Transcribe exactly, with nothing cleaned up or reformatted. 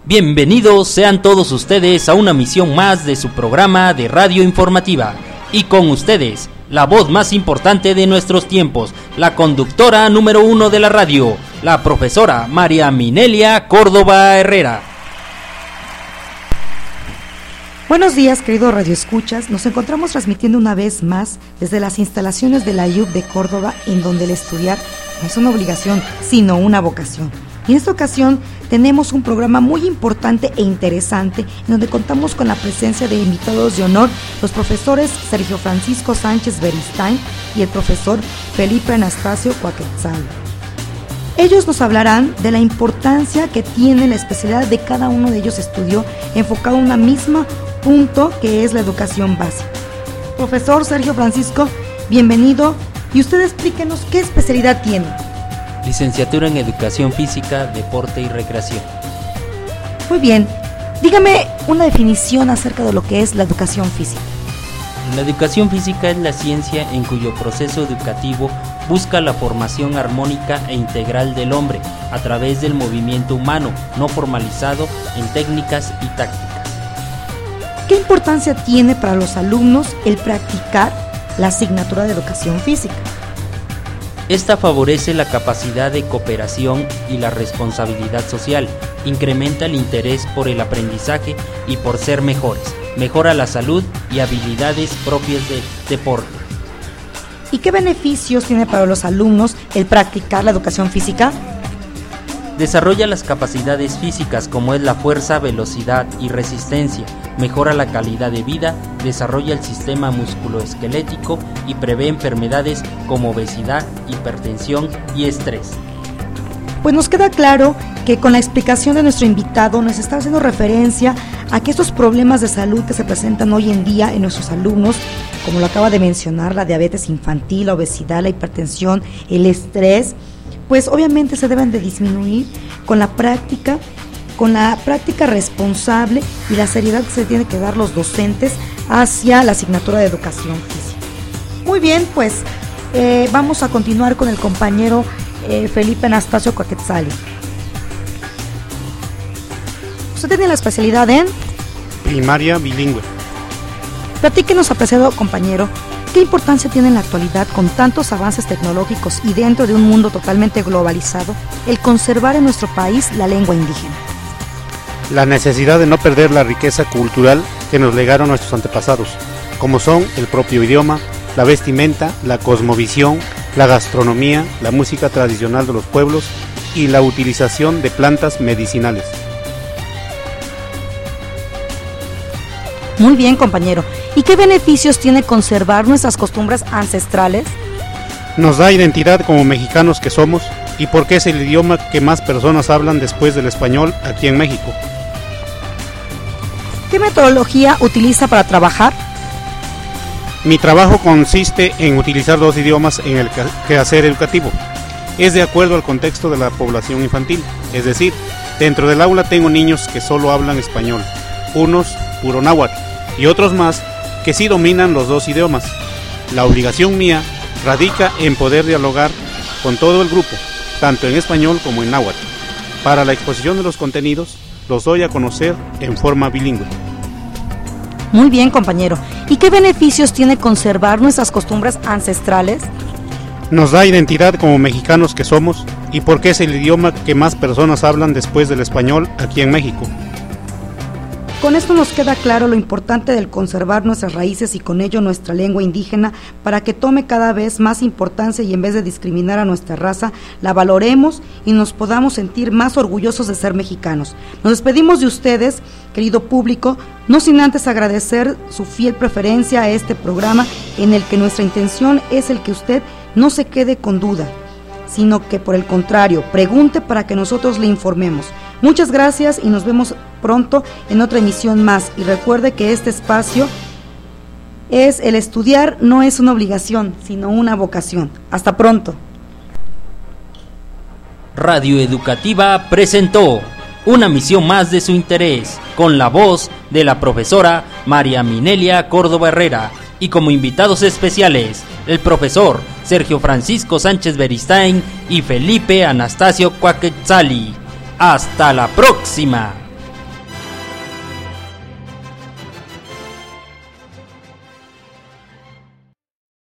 Bienvenidos sean todos ustedes a una misión más de su programa de radio informativa. Y con ustedes, la voz más importante de nuestros tiempos, la conductora número uno de la radio, la profesora María Minelia Córdoba Herrera. Buenos días, queridos radioescuchas. Nos encontramos transmitiendo una vez más desde las instalaciones de la I U B de Córdoba, en donde el estudiar no es una obligación, sino una vocación. Y en esta ocasión tenemos un programa muy importante e interesante, en donde contamos con la presencia de invitados de honor, los profesores Sergio Francisco Sánchez Beristain y el profesor Felipe Anastasio Cuaquetzal. Ellos nos hablarán de la importancia que tiene la especialidad de cada uno de ellos estudió, enfocado en una misma punto que es la educación básica. Profesor Sergio Francisco, bienvenido, y usted explíquenos qué especialidad tiene. Licenciatura en Educación Física, Deporte y Recreación. Muy bien, dígame una definición acerca de lo que es la educación física. La educación física es la ciencia en cuyo proceso educativo busca la formación armónica e integral del hombre a través del movimiento humano no formalizado en técnicas y tácticas. ¿Qué importancia tiene para los alumnos el practicar la asignatura de educación física? Esta favorece la capacidad de cooperación y la responsabilidad social, incrementa el interés por el aprendizaje y por ser mejores, mejora la salud y habilidades propias del deporte. ¿Y qué beneficios tiene para los alumnos el practicar la educación física? Desarrolla las capacidades físicas como es la fuerza, velocidad y resistencia, mejora la calidad de vida, desarrolla el sistema musculoesquelético y prevé enfermedades como obesidad, hipertensión y estrés. Pues nos queda claro que con la explicación de nuestro invitado nos está haciendo referencia a que estos problemas de salud que se presentan hoy en día en nuestros alumnos, como lo acaba de mencionar, la diabetes infantil, la obesidad, la hipertensión, el estrés, pues obviamente se deben de disminuir con la práctica, con la práctica responsable y la seriedad que se tiene que dar los docentes hacia la asignatura de educación física. Muy bien, pues eh, vamos a continuar con el compañero eh, Felipe Anastasio Cuaquetzal. Usted tiene la especialidad en primaria bilingüe. Platíquenos, apreciado compañero, ¿qué importancia tiene en la actualidad, con tantos avances tecnológicos y dentro de un mundo totalmente globalizado, el conservar en nuestro país la lengua indígena? La necesidad de no perder la riqueza cultural que nos legaron nuestros antepasados, como son el propio idioma, la vestimenta, la cosmovisión, la gastronomía, la música tradicional de los pueblos y la utilización de plantas medicinales. Muy bien, compañero. ¿Y qué beneficios tiene conservar nuestras costumbres ancestrales? Nos da identidad como mexicanos que somos y porque es el idioma que más personas hablan después del español aquí en México. ¿Qué metodología utiliza para trabajar? Mi trabajo consiste en utilizar dos idiomas en el quehacer educativo. Es de acuerdo al contexto de la población infantil, es decir, dentro del aula tengo niños que solo hablan español, unos puro náhuatl y otros más que sí dominan los dos idiomas. La obligación mía radica en poder dialogar con todo el grupo, tanto en español como en náhuatl. Para la exposición de los contenidos, los doy a conocer en forma bilingüe. Muy bien, compañero. ¿Y qué beneficios tiene conservar nuestras costumbres ancestrales? Nos da identidad como mexicanos que somos y porque es el idioma que más personas hablan después del español aquí en México. Con esto nos queda claro lo importante del conservar nuestras raíces y con ello nuestra lengua indígena para que tome cada vez más importancia y en vez de discriminar a nuestra raza, la valoremos y nos podamos sentir más orgullosos de ser mexicanos. Nos despedimos de ustedes, querido público, no sin antes agradecer su fiel preferencia a este programa en el que nuestra intención es el que usted no se quede con duda, sino que por el contrario, pregunte para que nosotros le informemos. Muchas gracias y nos vemos pronto en otra emisión más. Y recuerde que este espacio es el estudiar, no es una obligación, sino una vocación. Hasta pronto. Radio Educativa presentó una misión más de su interés, con la voz de la profesora María Minelia Córdoba Herrera y como invitados especiales, el profesor Sergio Francisco Sánchez Beristain y Felipe Anastasio Cuaquetzali. ¡Hasta la próxima!